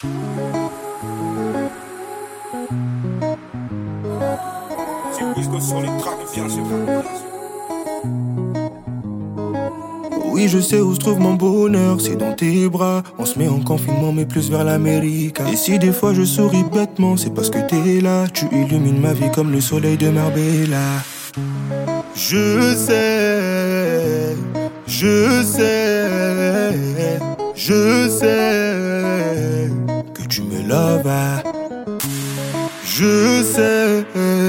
C'est Wisgo sur les tracks, bien sûr. Oui, je sais où se trouve mon bonheur, c'est dans tes bras. On se met en confinement, mais plus vers l'Amérique. Et si des fois je souris bêtement, c'est parce que t'es là. Tu illumines ma vie comme le soleil de Marbella. Je sais, je sais, je sais que tu me laves. Je sais,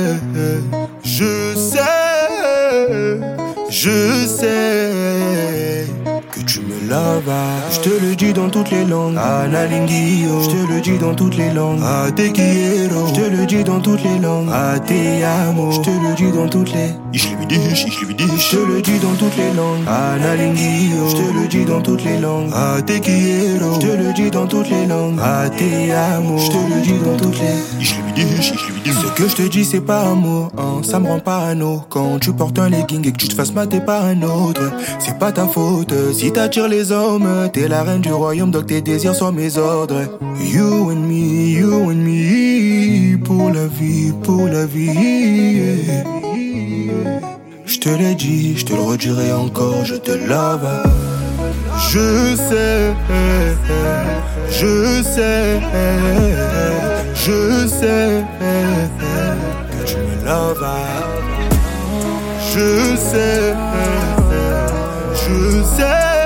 je sais, je sais que tu me laves. Je te le dis dans toutes les langues. Analingio. Je te le dis dans toutes les langues. Te quiero. Je te le dis dans toutes les langues. Te amo. Je te le dis dans toutes les. Je te le dis dans toutes les langues. Analingio. Je te le dis dans toutes les langues. Te quiero. Je te le dis dans toutes les langues. Te amo. Je te le dis dans toutes les. Ce que je te dis c'est pas un mot, hein, ça me rend parano. Quand tu portes un legging et que tu te fasses mater par un autre, c'est pas ta faute. Si t'attires les hommes, t'es la reine du royaume, donc tes désirs sont mes ordres. You and me, pour la vie, pour la vie. Je te l'ai dit, je te le redirai encore, je te lave. Je sais, je sais, je sais que tu me laves. Je sais, je sais,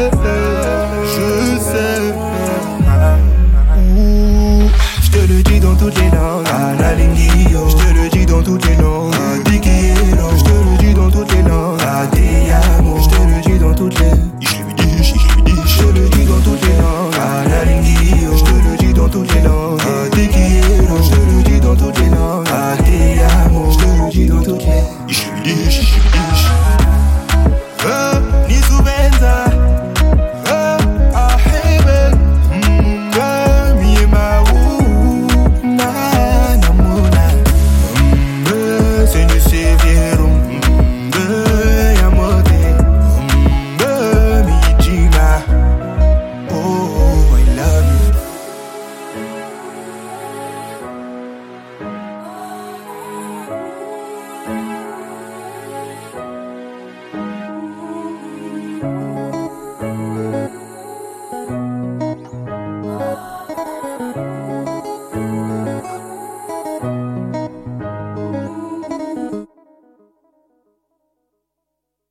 je sais. Je te le dis dans toutes les langues. Analingio. Je te le dis dans toutes les langues. Te quiero. Je te le dis dans toutes les langues. Te amo. Je te le dis dans toutes les. Je te le dis dans toutes les langues. Analingio. Je te le dis dans toutes les langues. Te quiero. Je te le dis dans toutes les langues. Te amo. Je te le dis dans toutes les. Ni Zubenza.